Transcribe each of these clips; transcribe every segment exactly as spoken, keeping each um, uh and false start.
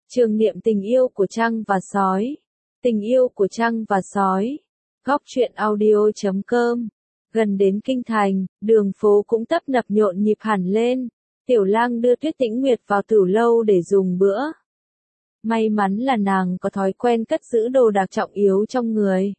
Trường niệm tình yêu của trăng và sói. Tình yêu của trăng và sói. Góc truyện audio chấm com. Gần đến kinh thành, đường phố cũng tấp nập nhộn nhịp hẳn lên. Tiểu Lang đưa Tuyết Tĩnh Nguyệt vào tửu lâu để dùng bữa. May mắn là nàng có thói quen cất giữ đồ đạc trọng yếu trong người,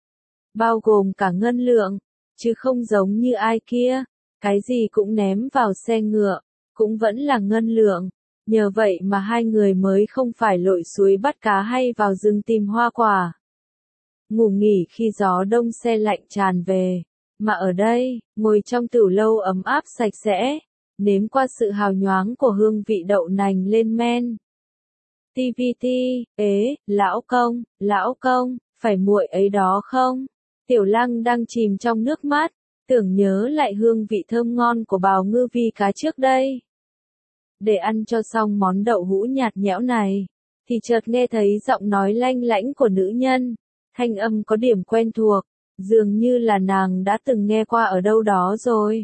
bao gồm cả ngân lượng, chứ không giống như ai kia, cái gì cũng ném vào xe ngựa, cũng vẫn là ngân lượng. Nhờ vậy mà hai người mới không phải lội suối bắt cá hay vào rừng tìm hoa quả, ngủ nghỉ khi gió đông se lạnh tràn về, mà ở đây, ngồi trong tửu lâu ấm áp sạch sẽ, nếm qua sự hào nhoáng của hương vị đậu nành lên men. tê vê tê, ế, lão công, lão công, phải muội ấy đó không? Tiểu Lang đang chìm trong nước mắt, tưởng nhớ lại hương vị thơm ngon của bào ngư vi cá trước đây. Để ăn cho xong món đậu hũ nhạt nhẽo này, thì chợt nghe thấy giọng nói lanh lảnh của nữ nhân, thanh âm có điểm quen thuộc, dường như là nàng đã từng nghe qua ở đâu đó rồi.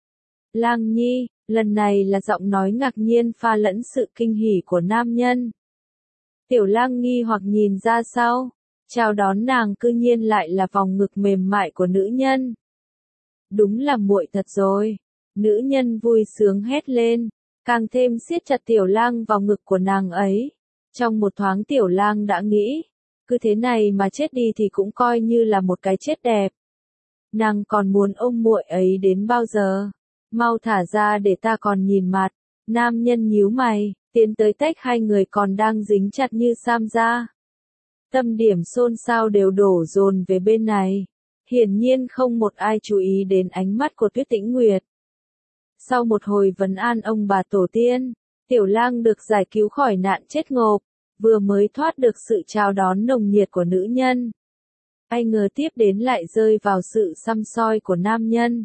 Lang Nhi, lần này là giọng nói ngạc nhiên pha lẫn sự kinh hỉ của nam nhân. Tiểu Lang nghi hoặc nhìn ra sau, chào đón nàng cư nhiên lại là vòng ngực mềm mại của nữ nhân. Đúng là muội thật rồi, nữ nhân vui sướng hét lên, càng thêm siết chặt Tiểu Lang vào ngực của nàng ấy. Trong một thoáng Tiểu Lang đã nghĩ, cứ thế này mà chết đi thì cũng coi như là một cái chết đẹp. Nàng còn muốn ôm muội ấy đến bao giờ? Mau thả ra để ta còn nhìn mặt. Nam nhân nhíu mày, tiến tới tách hai người còn đang dính chặt như sam ra. Tâm điểm xôn xao đều đổ dồn về bên này. Hiển nhiên không một ai chú ý đến ánh mắt của Tuyết Tĩnh Nguyệt. Sau một hồi vấn an ông bà tổ tiên, Tiểu Lang được giải cứu khỏi nạn chết ngộp, vừa mới thoát được sự chào đón nồng nhiệt của nữ nhân. Ai ngờ tiếp đến lại rơi vào sự săm soi của nam nhân.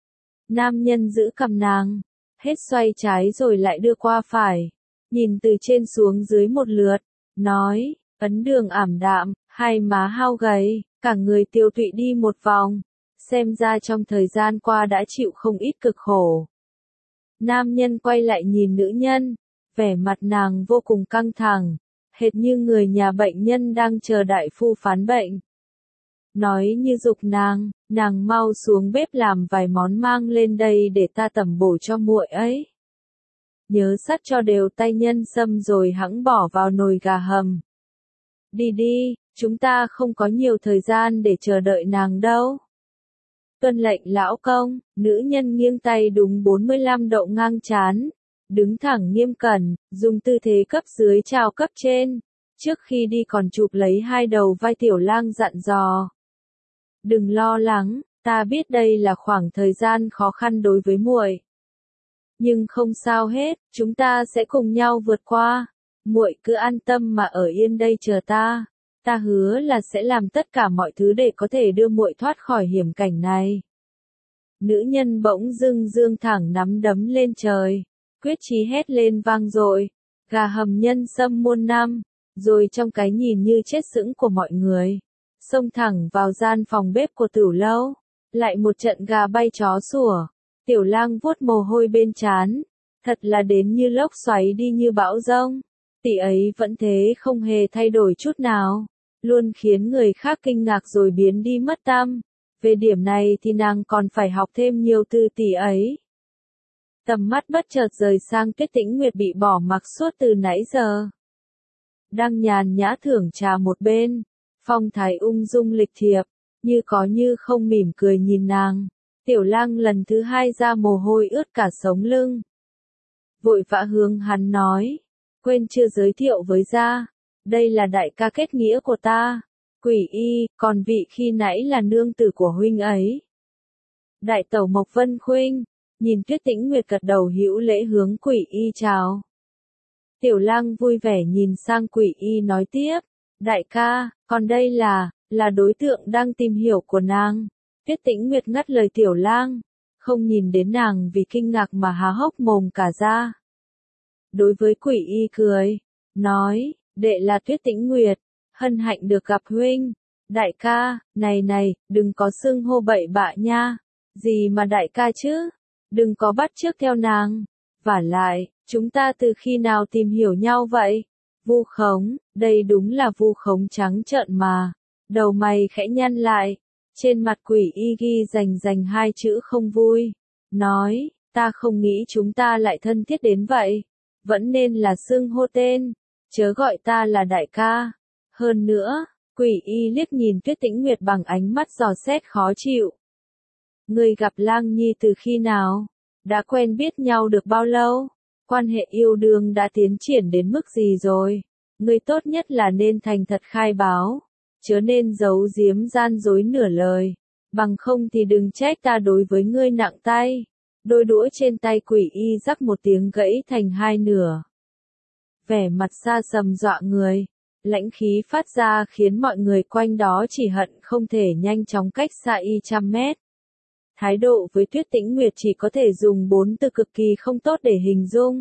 Nam nhân giữ cầm nàng, hết xoay trái rồi lại đưa qua phải, nhìn từ trên xuống dưới một lượt, nói, ấn đường ảm đạm, hai má hao gầy, cả người tiêu tụy đi một vòng, xem ra trong thời gian qua đã chịu không ít cực khổ. Nam nhân quay lại nhìn nữ nhân, vẻ mặt nàng vô cùng căng thẳng, hệt như người nhà bệnh nhân đang chờ đại phu phán bệnh. Nói như giục nàng, nàng mau xuống bếp làm vài món mang lên đây để ta tẩm bổ cho muội ấy. Nhớ sắt cho đều tay nhân sâm rồi hẵng bỏ vào nồi gà hầm. Đi đi, chúng ta không có nhiều thời gian để chờ đợi nàng đâu. Tuân lệnh lão công, nữ nhân nghiêng tay đúng bốn mươi lăm độ ngang trán, đứng thẳng nghiêm cẩn, dùng tư thế cấp dưới chào cấp trên, trước khi đi còn chụp lấy hai đầu vai Tiểu Lang dặn dò. Đừng lo lắng, ta biết đây là khoảng thời gian khó khăn đối với muội. Nhưng không sao hết, chúng ta sẽ cùng nhau vượt qua. Muội cứ an tâm mà ở yên đây chờ ta. Ta hứa là sẽ làm tất cả mọi thứ để có thể đưa muội thoát khỏi hiểm cảnh này. Nữ nhân bỗng dưng dương thẳng nắm đấm lên trời, quyết chí hét lên vang dội, gà hầm nhân sâm muôn năm, rồi trong cái nhìn như chết sững của mọi người, xông thẳng vào gian phòng bếp của tửu lâu, lại một trận gà bay chó sủa. Tiểu Lang vuốt mồ hôi bên trán, thật là đến như lốc xoáy đi như bão giông, tỷ ấy vẫn thế không hề thay đổi chút nào, luôn khiến người khác kinh ngạc rồi biến đi mất tăm. Về điểm này thì nàng còn phải học thêm nhiều từ tỷ ấy. Tầm mắt bất chợt rời sang Tuyết Tĩnh Nguyệt bị bỏ mặc suốt từ nãy giờ. Đang nhàn nhã thưởng trà một bên, phong thái ung dung lịch thiệp, như có như không mỉm cười nhìn nàng. Tiểu Lang lần thứ hai ra mồ hôi ướt cả sống lưng. Vội vã hướng hắn nói, quên chưa giới thiệu với gia, đây là đại ca kết nghĩa của ta, Quỷ Y, còn vị khi nãy là nương tử của huynh ấy. Đại tẩu Mộc Vân Khuynh, nhìn Tuyết Tĩnh Nguyệt gật đầu hữu lễ hướng Quỷ Y chào. Tiểu Lang vui vẻ nhìn sang Quỷ Y nói tiếp, đại ca, còn đây là, là đối tượng đang tìm hiểu của nàng. Tuyết Tĩnh Nguyệt ngắt lời Tiểu Lang, không nhìn đến nàng vì kinh ngạc mà há hốc mồm cả ra. Đối với Quỷ Y cười, nói, đệ là Tuyết Tĩnh Nguyệt, hân hạnh được gặp huynh. Đại ca, này này, đừng có xưng hô bậy bạ nha. Gì mà đại ca chứ? Đừng có bắt chước theo nàng. Vả lại, chúng ta từ khi nào tìm hiểu nhau vậy? Vu khống, đây đúng là vu khống trắng trợn mà. Đầu mày khẽ nhăn lại, trên mặt quỷ y ghi rành rành hai chữ không vui. Nói, ta không nghĩ chúng ta lại thân thiết đến vậy. Vẫn nên là xưng hô tên, chớ gọi ta là đại ca. Hơn nữa, quỷ y liếc nhìn Tuyết Tĩnh Nguyệt bằng ánh mắt dò xét khó chịu. Ngươi gặp Lang Nhi từ khi nào? Đã quen biết nhau được bao lâu? Quan hệ yêu đương đã tiến triển đến mức gì rồi? Ngươi tốt nhất là nên thành thật khai báo, chớ nên giấu giếm gian dối nửa lời, bằng không thì đừng trách ta đối với ngươi nặng tay. Đôi đũa trên tay quỷ y rắc một tiếng gãy thành hai nửa. Vẻ mặt xa sầm dọa người, lãnh khí phát ra khiến mọi người quanh đó chỉ hận không thể nhanh chóng cách xa y trăm mét. Thái độ với Tuyết Tĩnh Nguyệt chỉ có thể dùng bốn từ cực kỳ không tốt để hình dung.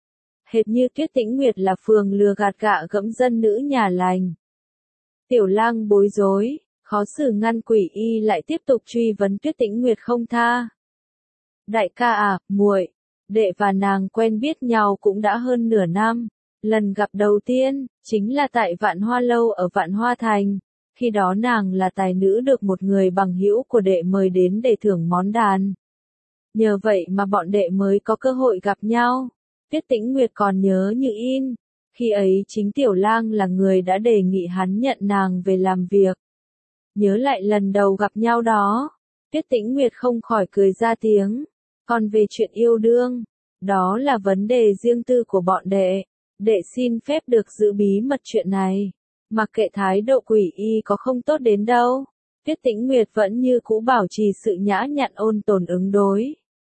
Hệt như Tuyết Tĩnh Nguyệt là phường lừa gạt gạ gẫm dân nữ nhà lành. Tiểu Lang bối rối, khó xử ngăn quỷ y lại tiếp tục truy vấn Tuyết Tĩnh Nguyệt không tha. Đại ca à, muội, đệ và nàng quen biết nhau cũng đã hơn nửa năm. Lần gặp đầu tiên, chính là tại Vạn Hoa Lâu ở Vạn Hoa Thành. Khi đó nàng là tài nữ được một người bằng hữu của đệ mời đến để thưởng món đàn. Nhờ vậy mà bọn đệ mới có cơ hội gặp nhau. Tuyết Tĩnh Nguyệt còn nhớ như in. Khi ấy chính Tiểu Lang là người đã đề nghị hắn nhận nàng về làm việc. Nhớ lại lần đầu gặp nhau đó, Tuyết Tĩnh Nguyệt không khỏi cười ra tiếng. Còn về chuyện yêu đương, đó là vấn đề riêng tư của bọn đệ. Đệ xin phép được giữ bí mật chuyện này. Mặc kệ thái độ quỷ y có không tốt đến đâu, Tuyết Tĩnh Nguyệt vẫn như cũ bảo trì sự nhã nhặn ôn tồn ứng đối.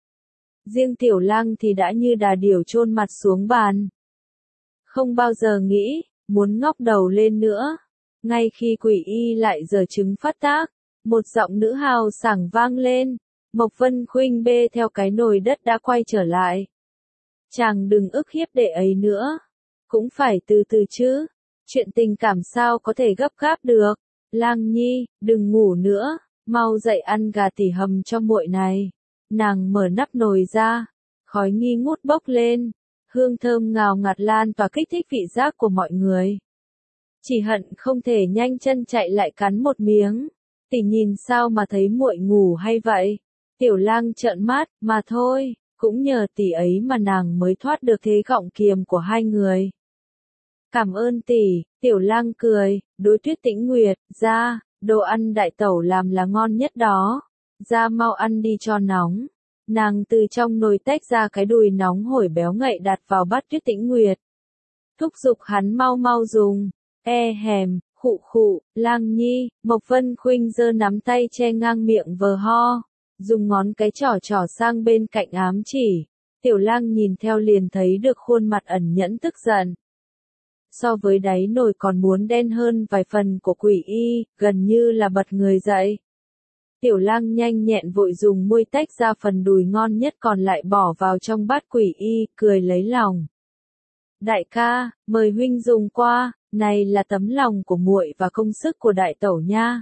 Riêng Tiểu Lang thì đã như đà điểu chôn mặt xuống bàn. Không bao giờ nghĩ, muốn ngóc đầu lên nữa. Ngay khi quỷ y lại giở trứng phát tác, một giọng nữ hào sảng vang lên. Mộc Vân Khuynh bê theo cái nồi đất đã quay trở lại. Chàng đừng ức hiếp đệ ấy nữa. Cũng phải từ từ chứ. Chuyện tình cảm sao có thể gấp gáp được. Lang Nhi, đừng ngủ nữa, mau dậy ăn gà tỉ hầm cho muội này. Nàng mở nắp nồi ra, khói nghi ngút bốc lên, hương thơm ngào ngạt lan tỏa kích thích vị giác của mọi người. Chỉ hận không thể nhanh chân chạy lại cắn một miếng. Tỷ nhìn sao mà thấy muội ngủ hay vậy? Tiểu Lang trợn mắt, mà thôi, cũng nhờ tỷ ấy mà nàng mới thoát được thế gọng kiềm của hai người. Cảm ơn tỷ, Tiểu Lang cười, đối Tuyết Tĩnh Nguyệt, ra, đồ ăn đại tẩu làm là ngon nhất đó. Ra mau ăn đi cho nóng. Nàng từ trong nồi tách ra cái đùi nóng hổi béo ngậy đặt vào bát Tuyết Tĩnh Nguyệt. Thúc giục hắn mau mau dùng. E hèm, khụ khụ, Lang Nhi, Mộc Vân Khuynh giơ nắm tay che ngang miệng vờ ho. Dùng ngón cái trỏ trỏ sang bên cạnh ám chỉ. Tiểu Lang nhìn theo liền thấy được khuôn mặt ẩn nhẫn tức giận. So với đáy nồi còn muốn đen hơn vài phần của quỷ y, gần như là bật người dậy. Tiểu Lang nhanh nhẹn vội dùng môi tách ra phần đùi ngon nhất còn lại bỏ vào trong bát quỷ y, cười lấy lòng. Đại ca, mời huynh dùng qua, này là tấm lòng của muội và công sức của đại tẩu nha.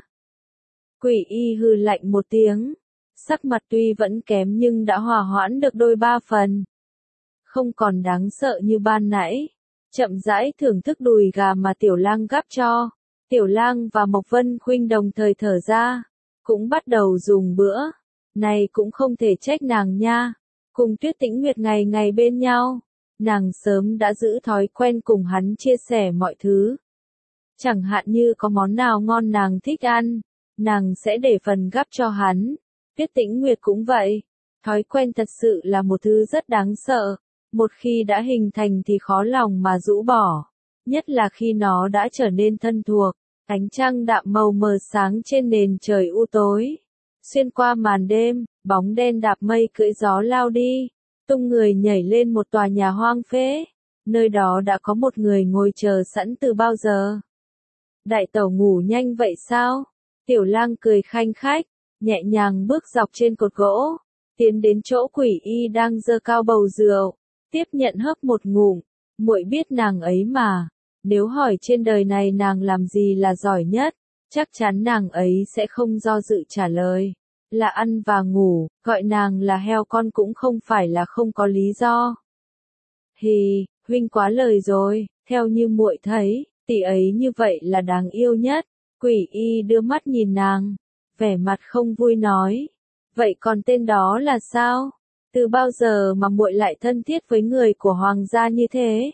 Quỷ y hừ lạnh một tiếng, sắc mặt tuy vẫn kém nhưng đã hòa hoãn được đôi ba phần. Không còn đáng sợ như ban nãy. Chậm rãi thưởng thức đùi gà mà Tiểu Lang gắp cho. Tiểu Lang và Mộc Vân Khuynh đồng thời thở ra, cũng bắt đầu dùng bữa. Này cũng không thể trách nàng nha. Cùng Tuyết Tĩnh Nguyệt ngày ngày bên nhau, nàng sớm đã giữ thói quen cùng hắn chia sẻ mọi thứ. Chẳng hạn như có món nào ngon nàng thích ăn, nàng sẽ để phần gắp cho hắn. Tuyết Tĩnh Nguyệt cũng vậy. Thói quen thật sự là một thứ rất đáng sợ. Một khi đã hình thành thì khó lòng mà rũ bỏ. Nhất là khi nó đã trở nên thân thuộc. Ánh trăng đạm màu mờ sáng trên nền trời u tối. Xuyên qua màn đêm, bóng đen đạp mây cưỡi gió lao đi. Tung người nhảy lên một tòa nhà hoang phế. Nơi đó đã có một người ngồi chờ sẵn từ bao giờ. Đại tẩu ngủ nhanh vậy sao? Tiểu Lang cười khanh khách, nhẹ nhàng bước dọc trên cột gỗ. Tiến đến chỗ quỷ y đang giơ cao bầu rượu. Tiếp nhận hớp một ngụm, muội biết nàng ấy mà. Nếu hỏi trên đời này nàng làm gì là giỏi nhất, chắc chắn nàng ấy sẽ không do dự trả lời. Là ăn và ngủ, gọi nàng là heo con cũng không phải là không có lý do. Hì, huynh quá lời rồi, Theo như muội thấy, tỷ ấy như vậy là đáng yêu nhất. Quỷ y đưa mắt nhìn nàng, vẻ mặt không vui nói. Vậy còn tên đó là sao? Từ bao giờ mà muội lại thân thiết với người của hoàng gia như thế?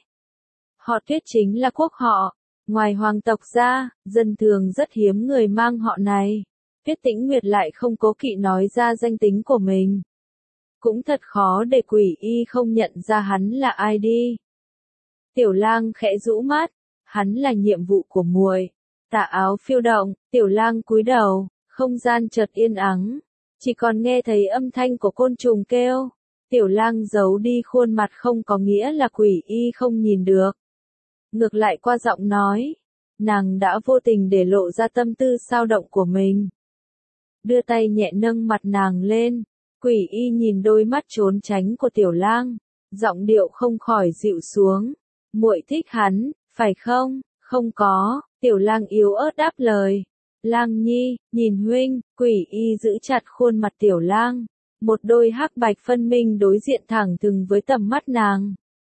Họ Tuyết chính là quốc họ. Ngoài hoàng tộc ra, dân thường rất hiếm người mang họ này. Tuyết Tĩnh Nguyệt lại không cố kỵ nói ra danh tính của mình. Cũng thật khó để quỷ y không nhận ra hắn là ai đi. Tiểu lang khẽ rũ mắt, hắn là nhiệm vụ của muội. Tà áo phiêu động, tiểu lang cúi đầu, không gian chợt yên ắng. Chỉ còn nghe thấy âm thanh của côn trùng kêu. Tiểu lang giấu đi khuôn mặt không có nghĩa là quỷ y không nhìn được. Ngược lại qua giọng nói, nàng đã vô tình để lộ ra tâm tư sao động của mình. Đưa tay nhẹ nâng mặt nàng lên, quỷ y nhìn đôi mắt trốn tránh của tiểu lang, giọng điệu không khỏi dịu xuống. Muội thích hắn, phải không? Không có, tiểu lang yếu ớt đáp lời. Lang nhi, nhìn huynh, quỷ y giữ chặt khuôn mặt tiểu lang. Một đôi hắc bạch phân minh đối diện thẳng thừng với tầm mắt nàng.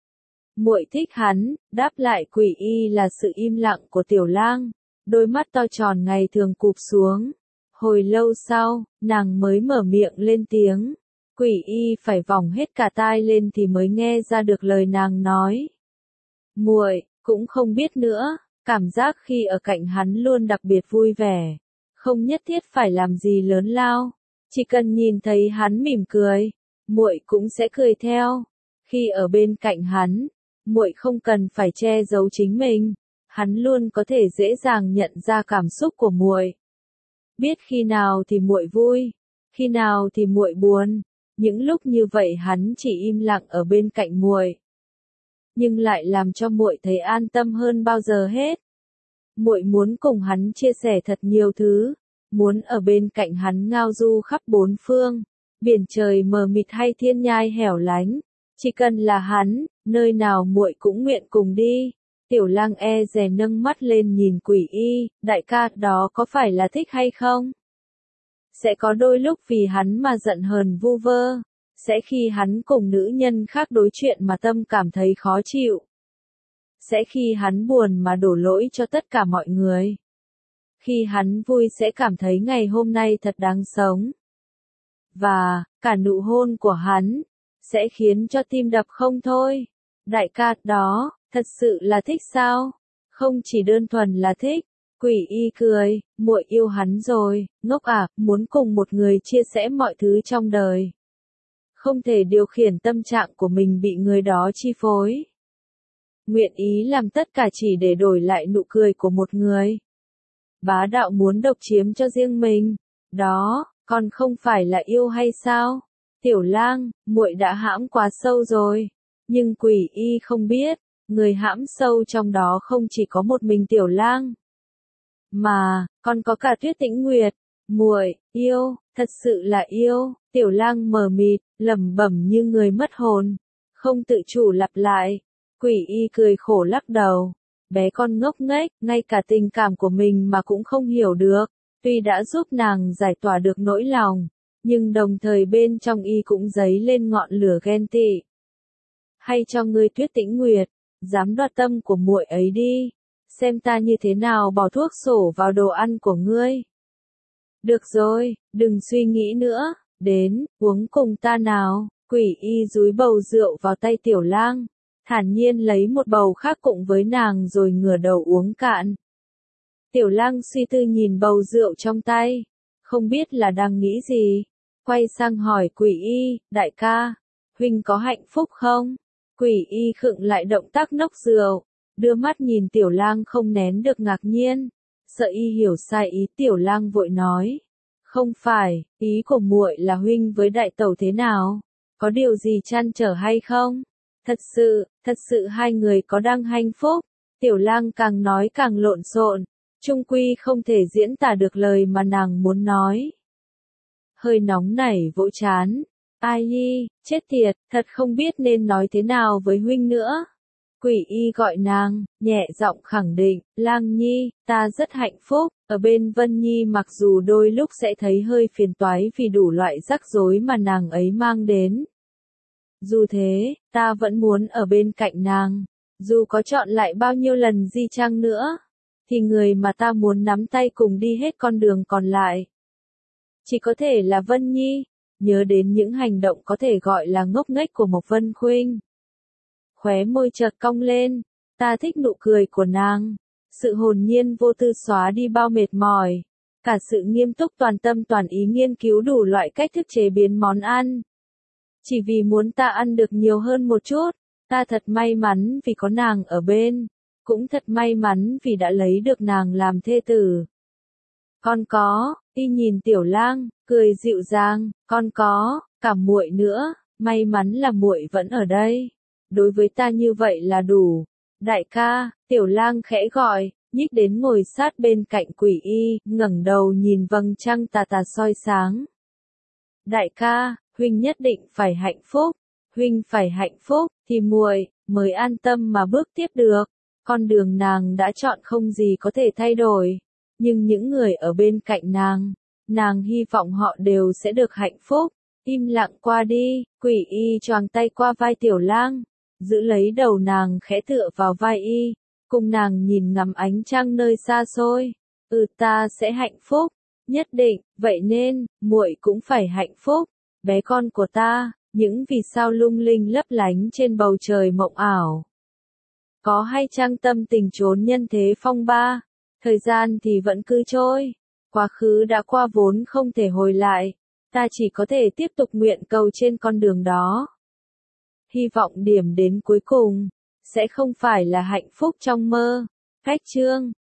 Muội thích hắn, đáp lại quỷ y là sự im lặng của tiểu lang. Đôi mắt to tròn ngày thường cụp xuống. Hồi lâu sau, nàng mới mở miệng lên tiếng. Quỷ y phải vòng hết cả tai lên thì mới nghe ra được lời nàng nói. Muội cũng không biết nữa, cảm giác khi ở cạnh hắn luôn đặc biệt vui vẻ. Không nhất thiết phải làm gì lớn lao. Chỉ cần nhìn thấy hắn mỉm cười, muội cũng sẽ cười theo. Khi ở bên cạnh hắn, muội không cần phải che giấu chính mình, hắn luôn có thể dễ dàng nhận ra cảm xúc của muội. Biết khi nào thì muội vui, khi nào thì muội buồn, những lúc như vậy hắn chỉ im lặng ở bên cạnh muội, nhưng lại làm cho muội thấy an tâm hơn bao giờ hết. Muội muốn cùng hắn chia sẻ thật nhiều thứ, muốn ở bên cạnh hắn ngao du khắp bốn phương, biển trời mờ mịt hay thiên nhai hẻo lánh, chỉ cần là hắn, nơi nào muội cũng nguyện cùng đi. Tiểu lang e dè nâng mắt lên nhìn quỷ y, đại ca, đó có phải là thích hay không? Sẽ có đôi lúc vì hắn mà giận hờn vu vơ, sẽ khi hắn cùng nữ nhân khác đối chuyện mà tâm cảm thấy khó chịu. Sẽ khi hắn buồn mà đổ lỗi cho tất cả mọi người. Khi hắn vui sẽ cảm thấy ngày hôm nay thật đáng sống. Và, cả nụ hôn của hắn, sẽ khiến cho tim đập không thôi. Đại ca, đó, thật sự là thích sao? Không chỉ đơn thuần là thích. Quỷ y cười, muội yêu hắn rồi, ngốc à, muốn cùng một người chia sẻ mọi thứ trong đời. Không thể điều khiển tâm trạng của mình bị người đó chi phối. Nguyện ý làm tất cả chỉ để đổi lại nụ cười của một người. Bá đạo muốn độc chiếm cho riêng mình, đó, còn không phải là yêu hay sao? Tiểu lang, muội đã hãm quá sâu rồi, nhưng quỷ y không biết, người hãm sâu trong đó không chỉ có một mình tiểu lang, mà còn có cả Tuyết Tĩnh Nguyệt. Muội yêu, thật sự là yêu. Tiểu lang mờ mịt, lẩm bẩm như người mất hồn, không tự chủ lặp lại. Quỷ y cười khổ lắc đầu. Bé con ngốc nghếch, ngay cả tình cảm của mình mà cũng không hiểu được. Tuy đã giúp nàng giải tỏa được nỗi lòng, nhưng đồng thời bên trong y cũng dấy lên ngọn lửa ghen tị. Hay cho ngươi Tuyết Tĩnh Nguyệt, dám đoạt tâm của muội ấy đi, xem ta như thế nào bỏ thuốc sổ vào đồ ăn của ngươi. Được rồi, đừng suy nghĩ nữa, đến, uống cùng ta nào. Quỷ y dúi bầu rượu vào tay tiểu lang, thản nhiên lấy một bầu khác cùng với nàng rồi ngửa đầu uống cạn. Tiểu lang suy tư nhìn bầu rượu trong tay, không biết là đang nghĩ gì, quay sang hỏi quỷ y, đại ca, huynh có hạnh phúc không? Quỷ y khựng lại động tác nốc rượu, đưa mắt nhìn tiểu lang không nén được ngạc nhiên, sợ y hiểu sai ý. Tiểu lang vội nói, không phải, ý của muội là huynh với đại tẩu thế nào, có điều gì trăn trở hay không? Thật sự, thật sự hai người có đang hạnh phúc. Tiểu lang càng nói càng lộn xộn, chung quy không thể diễn tả được lời mà nàng muốn nói. Hơi nóng nảy vỗ chán, ai nhi, chết tiệt, thật không biết nên nói thế nào với huynh nữa. Quỷ y gọi nàng, nhẹ giọng khẳng định, lang nhi, ta rất hạnh phúc, ở bên Vân Nhi mặc dù đôi lúc sẽ thấy hơi phiền toái vì đủ loại rắc rối mà nàng ấy mang đến. Dù thế, ta vẫn muốn ở bên cạnh nàng. Dù có chọn lại bao nhiêu lần di chăng nữa, thì người mà ta muốn nắm tay cùng đi hết con đường còn lại chỉ có thể là Vân Nhi. Nhớ đến những hành động có thể gọi là ngốc nghếch của Mộc Vân Khuynh. Khóe môi chợt cong lên, ta thích nụ cười của nàng. Sự hồn nhiên vô tư xóa đi bao mệt mỏi. Cả sự nghiêm túc toàn tâm toàn ý nghiên cứu đủ loại cách thức chế biến món ăn. Chỉ vì muốn ta ăn được nhiều hơn một chút. Ta thật may mắn vì có nàng ở bên. Cũng thật may mắn vì đã lấy được nàng làm thê tử. Con có, y nhìn Tiểu Lang, cười dịu dàng, con có, cả muội nữa, may mắn là muội vẫn ở đây. Đối với ta như vậy là đủ. Đại ca, Tiểu Lang khẽ gọi, nhích đến ngồi sát bên cạnh Quỷ Y, ngẩng đầu nhìn vầng trăng tà tà soi sáng. Đại ca, huynh nhất định phải hạnh phúc, huynh phải hạnh phúc, thì muội mới an tâm mà bước tiếp được. Con đường nàng đã chọn không gì có thể thay đổi, nhưng những người ở bên cạnh nàng, nàng hy vọng họ đều sẽ được hạnh phúc. Im lặng qua đi, Quỷ Y choàng tay qua vai Tiểu Lang, giữ lấy đầu nàng khẽ tựa vào vai y, cùng nàng nhìn ngắm ánh trăng nơi xa xôi. Ừ, ta sẽ hạnh phúc, nhất định, vậy nên, muội cũng phải hạnh phúc, bé con của ta. Những vì sao lung linh lấp lánh trên bầu trời mộng ảo. Có hay chăng tâm tình trốn nhân thế phong ba, thời gian thì vẫn cứ trôi, quá khứ đã qua vốn không thể hồi lại, ta chỉ có thể tiếp tục nguyện cầu trên con đường đó. Hy vọng điểm đến cuối cùng sẽ không phải là hạnh phúc trong mơ. Cách chương